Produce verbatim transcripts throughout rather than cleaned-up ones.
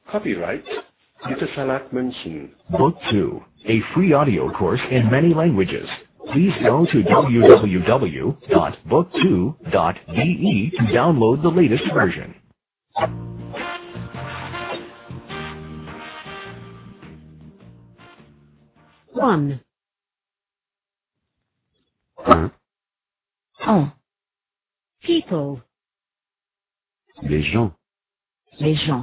Copyright Itasalat Mansion. Book two, a free audio course in many languages. Please go to w w w dot book two dot d e to download the latest version. One. Un. Un. People. Les gens. Les gens.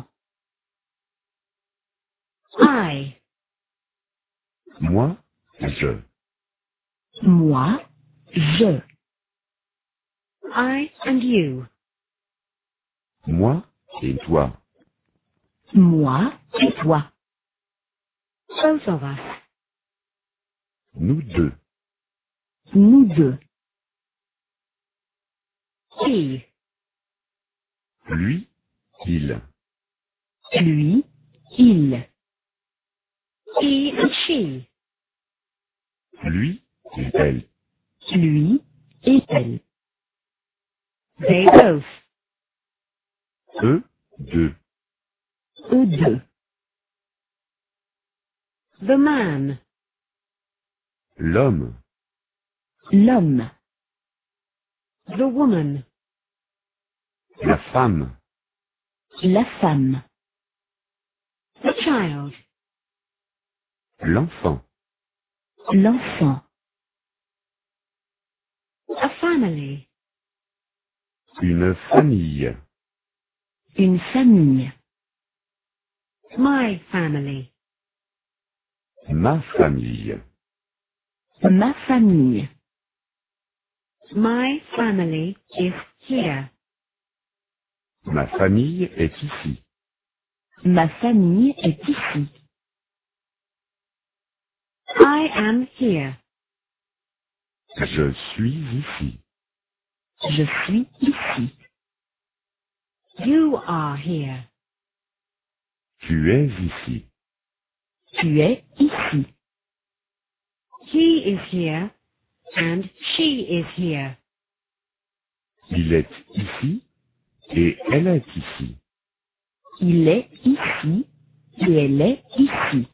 I. Moi, je. Moi, je. I and you. Moi et toi. Moi et toi. Both of us. Nous deux. Nous deux. He. Lui, il. Lui, il. He and she. Lui et elle. Lui et elle. They both. Eux, deux. Eux deux. The man. L'homme. L'homme. The woman. La femme. La femme. The child. L'enfant. L'enfant. A family. Une famille. Une famille. My family. Ma famille. Ma famille. My family is here. Ma famille est ici. Ma famille est ici. I am here. Je suis ici. Je suis ici. You are here. Tu es ici. Tu es ici. He is here and she is here. Il est ici et elle est ici. Il est ici et elle est ici.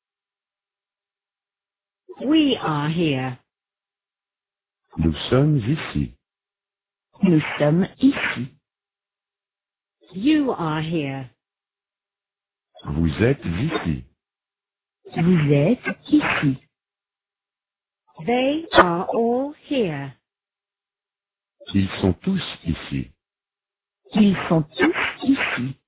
We are here. Nous sommes ici. Nous sommes ici. You are here. Vous êtes ici. Vous êtes ici. They are all here. Ils sont tous ici. Ils sont tous ici.